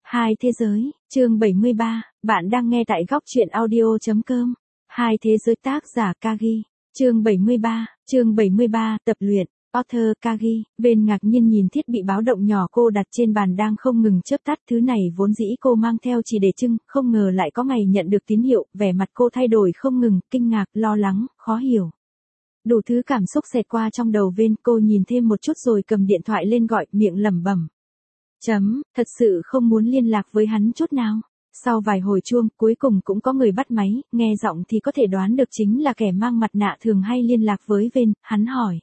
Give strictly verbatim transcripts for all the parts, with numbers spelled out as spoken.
Hai thế giới, chương bảy mươi ba, bạn đang nghe tại góc truyện audio chấm com. Hai thế giới tác giả Kagi, chương bảy mươi ba, chương bảy mươi ba, tập luyện, author Kagi. Bên ngạc nhiên nhìn thiết bị báo động nhỏ cô đặt trên bàn đang không ngừng chớp tắt, thứ này vốn dĩ cô mang theo chỉ để trưng, không ngờ lại có ngày nhận được tín hiệu, vẻ mặt cô thay đổi không ngừng, kinh ngạc, lo lắng, khó hiểu. Đủ thứ cảm xúc xẹt qua trong đầu Ven, cô nhìn thêm một chút rồi cầm điện thoại lên gọi, miệng lẩm bẩm. Chấm, thật sự không muốn liên lạc với hắn chút nào. Sau vài hồi chuông, cuối cùng cũng có người bắt máy, nghe giọng thì có thể đoán được chính là kẻ mang mặt nạ thường hay liên lạc với Ven, hắn hỏi.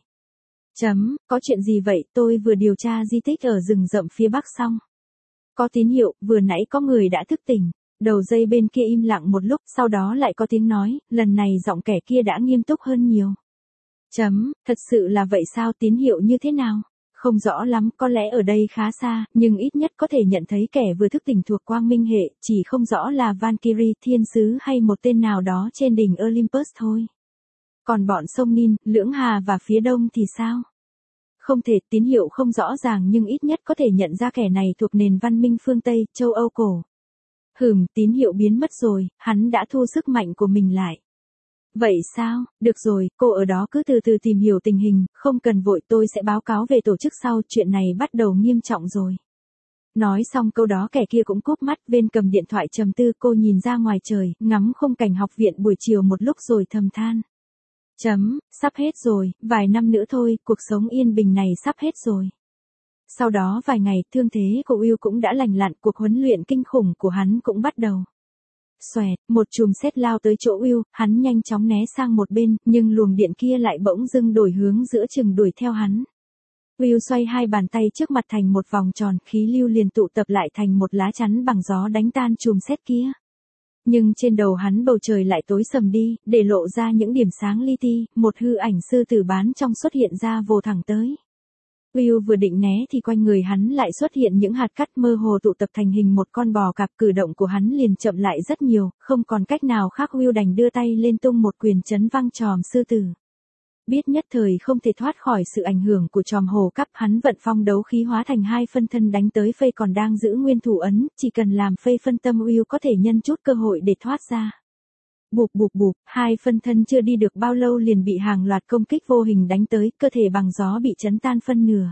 Chấm, có chuyện gì vậy, tôi vừa điều tra di tích ở rừng rậm phía bắc xong. Có tín hiệu, vừa nãy có người đã thức tỉnh. Đầu dây bên kia im lặng một lúc, sau đó lại có tiếng nói, lần này giọng kẻ kia đã nghiêm túc hơn nhiều. Chấm, thật sự là vậy sao, tín hiệu như thế nào? Không rõ lắm, có lẽ ở đây khá xa, nhưng ít nhất có thể nhận thấy kẻ vừa thức tỉnh thuộc Quang Minh hệ, chỉ không rõ là Valkyrie, thiên sứ hay một tên nào đó trên đỉnh Olympus thôi. Còn bọn sông Nin, Lưỡng Hà và phía đông thì sao? Không thể, tín hiệu không rõ ràng nhưng ít nhất có thể nhận ra kẻ này thuộc nền văn minh phương Tây, châu Âu cổ. Hừm, tín hiệu biến mất rồi, hắn đã thu sức mạnh của mình lại. Vậy sao, được rồi, cô ở đó cứ từ từ tìm hiểu tình hình, không cần vội, tôi sẽ báo cáo về tổ chức sau, chuyện này bắt đầu nghiêm trọng rồi. Nói xong câu đó kẻ kia cũng cúp mắt, Bên cầm điện thoại trầm tư, cô nhìn ra ngoài trời, ngắm khung cảnh học viện buổi chiều một lúc rồi thầm than. Chấm, sắp hết rồi, vài năm nữa thôi, cuộc sống yên bình này sắp hết rồi. Sau đó vài ngày, thương thế của Will cũng đã lành lặn, cuộc huấn luyện kinh khủng của hắn cũng bắt đầu. Xoẹt, một chùm sét lao tới chỗ Will, hắn nhanh chóng né sang một bên, nhưng luồng điện kia lại bỗng dưng đổi hướng giữa chừng đuổi theo hắn. Will xoay hai bàn tay trước mặt thành một vòng tròn, khí lưu liền tụ tập lại thành một lá chắn bằng gió đánh tan chùm sét kia. Nhưng trên đầu hắn bầu trời lại tối sầm đi, để lộ ra những điểm sáng li ti, một hư ảnh sư tử bán trong xuất hiện ra vồ thẳng tới. Will vừa định né thì quanh người hắn lại xuất hiện những hạt cát mơ hồ tụ tập thành hình một con bò cạp, cử động của hắn liền chậm lại rất nhiều, không còn cách nào khác Will đành đưa tay lên tung một quyền chấn văng tròm sư tử. Biết nhất thời không thể thoát khỏi sự ảnh hưởng của tròm hồ cáp, hắn vận phong đấu khí hóa thành hai phân thân đánh tới Phây còn đang giữ nguyên thủ ấn, chỉ cần làm Phây phân tâm Will có thể nhân chút cơ hội để thoát ra. Bụp bụp bụp, hai phân thân chưa đi được bao lâu liền bị hàng loạt công kích vô hình đánh tới, cơ thể bằng gió bị chấn tan phân nửa.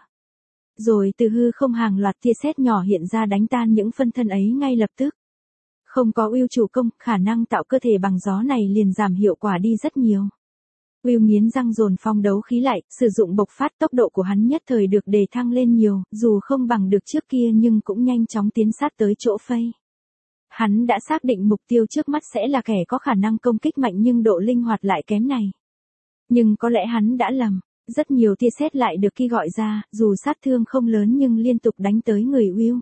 Rồi từ hư không hàng loạt tia sét nhỏ hiện ra đánh tan những phân thân ấy ngay lập tức. Không có Will chủ công, khả năng tạo cơ thể bằng gió này liền giảm hiệu quả đi rất nhiều. Will nghiến răng dồn phong đấu khí lại, sử dụng bộc phát, tốc độ của hắn nhất thời được đề thăng lên nhiều, dù không bằng được trước kia nhưng cũng nhanh chóng tiến sát tới chỗ Phây. Hắn đã xác định mục tiêu trước mắt sẽ là kẻ có khả năng công kích mạnh nhưng độ linh hoạt lại kém này. Nhưng có lẽ hắn đã lầm, rất nhiều tia sét lại được khi gọi ra, dù sát thương không lớn nhưng liên tục đánh tới người Will.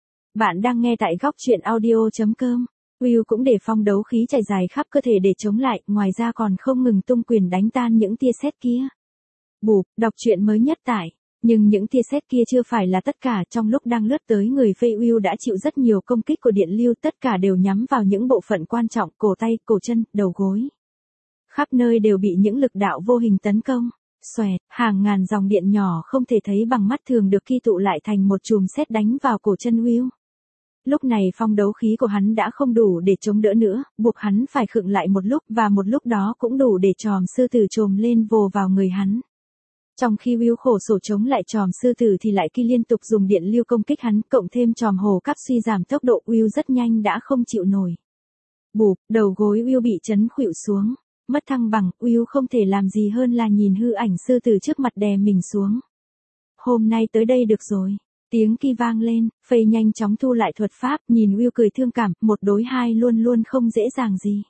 Bạn đang nghe tại góc truyện audio chấm com. Will cũng để phong đấu khí chảy dài khắp cơ thể để chống lại, ngoài ra còn không ngừng tung quyền đánh tan những tia sét kia. Bụp, đọc truyện mới nhất tại. Nhưng những tia sét kia chưa phải là tất cả, trong lúc đang lướt tới người Phây, Will đã chịu rất nhiều công kích của điện lưu, tất cả đều nhắm vào những bộ phận quan trọng, cổ tay, cổ chân, đầu gối. Khắp nơi đều bị những lực đạo vô hình tấn công. Xoẹt, hàng ngàn dòng điện nhỏ không thể thấy bằng mắt thường được khi tụ lại thành một chùm sét đánh vào cổ chân Will. Lúc này phong đấu khí của hắn đã không đủ để chống đỡ nữa, buộc hắn phải khựng lại một lúc, và một lúc đó cũng đủ để tròm sư tử trồm lên vồ vào người hắn. Trong khi Will khổ sở chống lại tròm sư tử thì lại khi liên tục dùng điện lưu công kích hắn, cộng thêm tròm hồ cáp suy giảm tốc độ, Will rất nhanh đã không chịu nổi. Bụp, đầu gối Will bị chấn khuỵu xuống, mất thăng bằng, Will không thể làm gì hơn là nhìn hư ảnh sư tử trước mặt đè mình xuống. Hôm nay tới đây được rồi. Tiếng ki vang lên, Phây nhanh chóng thu lại thuật pháp, nhìn Will cười thương cảm, một đối hai luôn luôn không dễ dàng gì.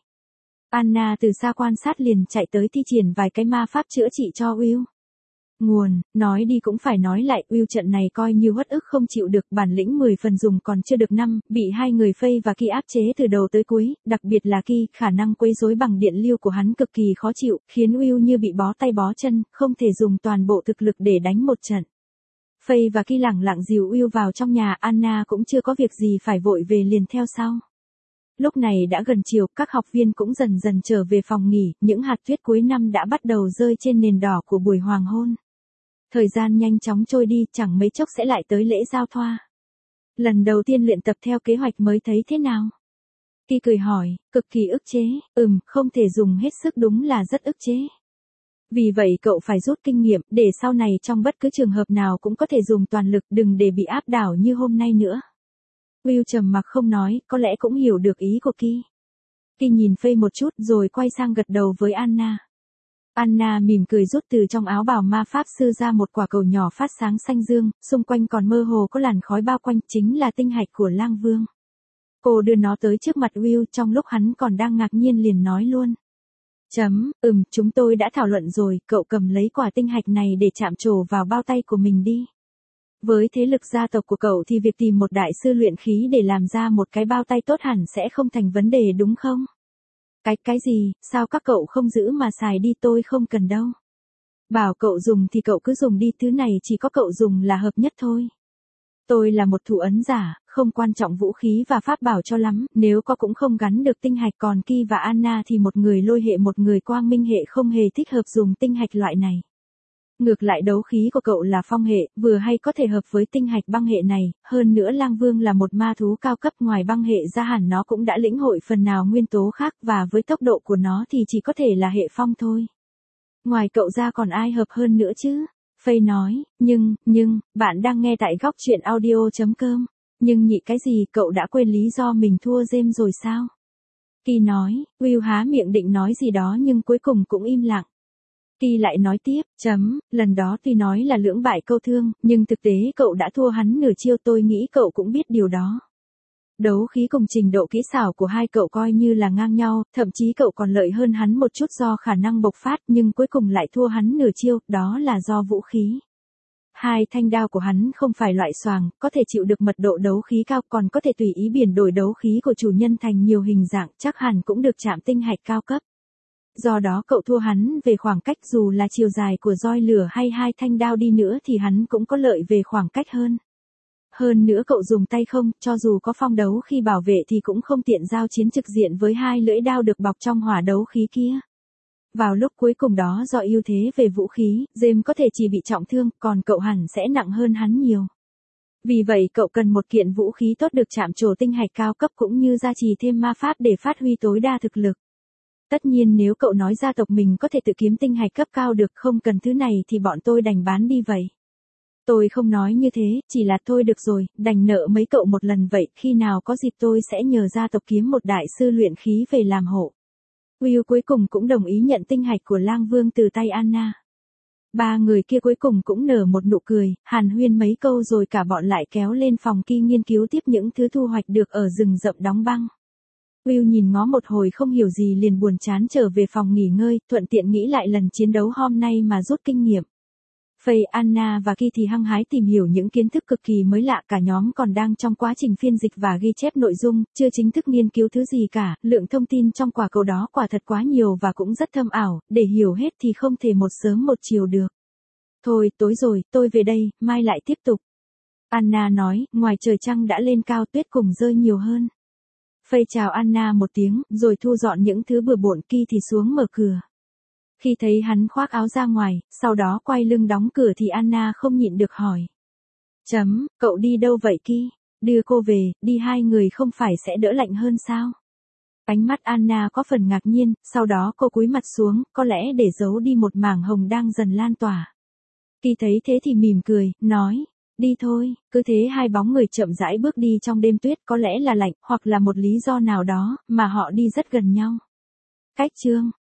Anna từ xa quan sát liền chạy tới thi triển vài cái ma pháp chữa trị cho Will. Nguồn, nói đi cũng phải nói lại, Will trận này coi như uất ức không chịu được, bản lĩnh mười phần dùng còn chưa được năm, bị hai người Phây và Ki áp chế từ đầu tới cuối, đặc biệt là Ki, khả năng quấy rối bằng điện lưu của hắn cực kỳ khó chịu, khiến Will như bị bó tay bó chân, không thể dùng toàn bộ thực lực để đánh một trận. Phây và Ki lẳng lặng dìu Will vào trong nhà, Anna cũng chưa có việc gì phải vội về liền theo sau. Lúc này đã gần chiều, các học viên cũng dần dần trở về phòng nghỉ, những hạt tuyết cuối năm đã bắt đầu rơi trên nền đỏ của buổi hoàng hôn. Thời gian nhanh chóng trôi đi, chẳng mấy chốc sẽ lại tới lễ giao thoa. Lần đầu tiên luyện tập theo kế hoạch mới thấy thế nào? Kỳ cười hỏi, cực kỳ ức chế, ừm, không thể dùng hết sức đúng là rất ức chế. Vì vậy cậu phải rút kinh nghiệm, để sau này trong bất cứ trường hợp nào cũng có thể dùng toàn lực, đừng để bị áp đảo như hôm nay nữa. Will trầm mặc không nói, có lẽ cũng hiểu được ý của Kỳ. Kỳ nhìn Faye một chút rồi quay sang gật đầu với Anna. Anna mỉm cười rút từ trong áo bào ma pháp sư ra một quả cầu nhỏ phát sáng xanh dương, xung quanh còn mơ hồ có làn khói bao quanh, chính là tinh hạch của Lang Vương. Cô đưa nó tới trước mặt Will trong lúc hắn còn đang ngạc nhiên liền nói luôn. Chấm, ừm, chúng tôi đã thảo luận rồi, cậu cầm lấy quả tinh hạch này để chạm trổ vào bao tay của mình đi. Với thế lực gia tộc của cậu thì việc tìm một đại sư luyện khí để làm ra một cái bao tay tốt hẳn sẽ không thành vấn đề đúng không? Cái, cái gì, sao các cậu không giữ mà xài đi, tôi không cần đâu. Bảo cậu dùng thì cậu cứ dùng đi, thứ này chỉ có cậu dùng là hợp nhất thôi. Tôi là một thủ ấn giả, không quan trọng vũ khí và pháp bảo cho lắm, nếu có cũng không gắn được tinh hạch, còn Kỳ và Anna thì một người lôi hệ một người quang minh hệ không hề thích hợp dùng tinh hạch loại này. Ngược lại đấu khí của cậu là phong hệ, vừa hay có thể hợp với tinh hạch băng hệ này, hơn nữa Lang Vương là một ma thú cao cấp, ngoài băng hệ ra hẳn nó cũng đã lĩnh hội phần nào nguyên tố khác, và với tốc độ của nó thì chỉ có thể là hệ phong thôi. Ngoài cậu ra còn ai hợp hơn nữa chứ? Faye nói, nhưng, nhưng, bạn đang nghe tại góc truyện audio chấm com. Nhưng nhị cái gì, cậu đã quên lý do mình thua James rồi sao? Kỳ nói, Will há miệng định nói gì đó nhưng cuối cùng cũng im lặng. Kỳ lại nói tiếp, chấm, lần đó tuy nói là lưỡng bại câu thương, nhưng thực tế cậu đã thua hắn nửa chiêu, tôi nghĩ cậu cũng biết điều đó. Đấu khí cùng trình độ kỹ xảo của hai cậu coi như là ngang nhau, thậm chí cậu còn lợi hơn hắn một chút do khả năng bộc phát, nhưng cuối cùng lại thua hắn nửa chiêu, đó là do vũ khí. Hai thanh đao của hắn không phải loại xoàng, có thể chịu được mật độ đấu khí cao, còn có thể tùy ý biến đổi đấu khí của chủ nhân thành nhiều hình dạng, chắc hẳn cũng được chạm tinh hạch cao cấp. Do đó cậu thua hắn về khoảng cách, dù là chiều dài của roi lửa hay hai thanh đao đi nữa thì hắn cũng có lợi về khoảng cách hơn. Hơn nữa cậu dùng tay không, cho dù có phong đấu khi bảo vệ thì cũng không tiện giao chiến trực diện với hai lưỡi đao được bọc trong hỏa đấu khí kia. Vào lúc cuối cùng đó do ưu thế về vũ khí, James có thể chỉ bị trọng thương, còn cậu hẳn sẽ nặng hơn hắn nhiều. Vì vậy cậu cần một kiện vũ khí tốt được chạm trổ tinh hạch cao cấp cũng như gia trì thêm ma pháp để phát huy tối đa thực lực. Tất nhiên nếu cậu nói gia tộc mình có thể tự kiếm tinh hạch cấp cao được, không cần thứ này thì bọn tôi đành bán đi vậy. Tôi không nói như thế, chỉ là thôi được rồi, đành nợ mấy cậu một lần vậy, khi nào có dịp tôi sẽ nhờ gia tộc kiếm một đại sư luyện khí về làm hộ. Will cuối cùng cũng đồng ý nhận tinh hạch của Lang Vương từ tay Anna. Ba người kia cuối cùng cũng nở một nụ cười, hàn huyên mấy câu rồi cả bọn lại kéo lên phòng Kỳ nghiên cứu tiếp những thứ thu hoạch được ở rừng rậm đóng băng. Will nhìn ngó một hồi không hiểu gì liền buồn chán trở về phòng nghỉ ngơi, thuận tiện nghĩ lại lần chiến đấu hôm nay mà rút kinh nghiệm. Faye, Anna và Kỳ thì hăng hái tìm hiểu những kiến thức cực kỳ mới lạ, cả nhóm còn đang trong quá trình phiên dịch và ghi chép nội dung, chưa chính thức nghiên cứu thứ gì cả, lượng thông tin trong quả cầu đó quả thật quá nhiều và cũng rất thâm ảo, để hiểu hết thì không thể một sớm một chiều được. Thôi, tối rồi, tôi về đây, mai lại tiếp tục. Anna nói, ngoài trời trăng đã lên cao, tuyết cùng rơi nhiều hơn. Faye chào Anna một tiếng, rồi thu dọn những thứ bừa bộn. Kỳ thì xuống mở cửa. Khi thấy hắn khoác áo ra ngoài, sau đó quay lưng đóng cửa thì Anna không nhịn được hỏi. Chấm, cậu đi đâu vậy Kỳ? Đưa cô về, đi hai người không phải sẽ đỡ lạnh hơn sao? Ánh mắt Anna có phần ngạc nhiên, sau đó cô cúi mặt xuống, có lẽ để giấu đi một mảng hồng đang dần lan tỏa. Kỳ thấy thế thì mỉm cười, nói. Đi thôi, cứ thế hai bóng người chậm rãi bước đi trong đêm tuyết, có lẽ là lạnh, hoặc là một lý do nào đó, mà họ đi rất gần nhau. Cách chương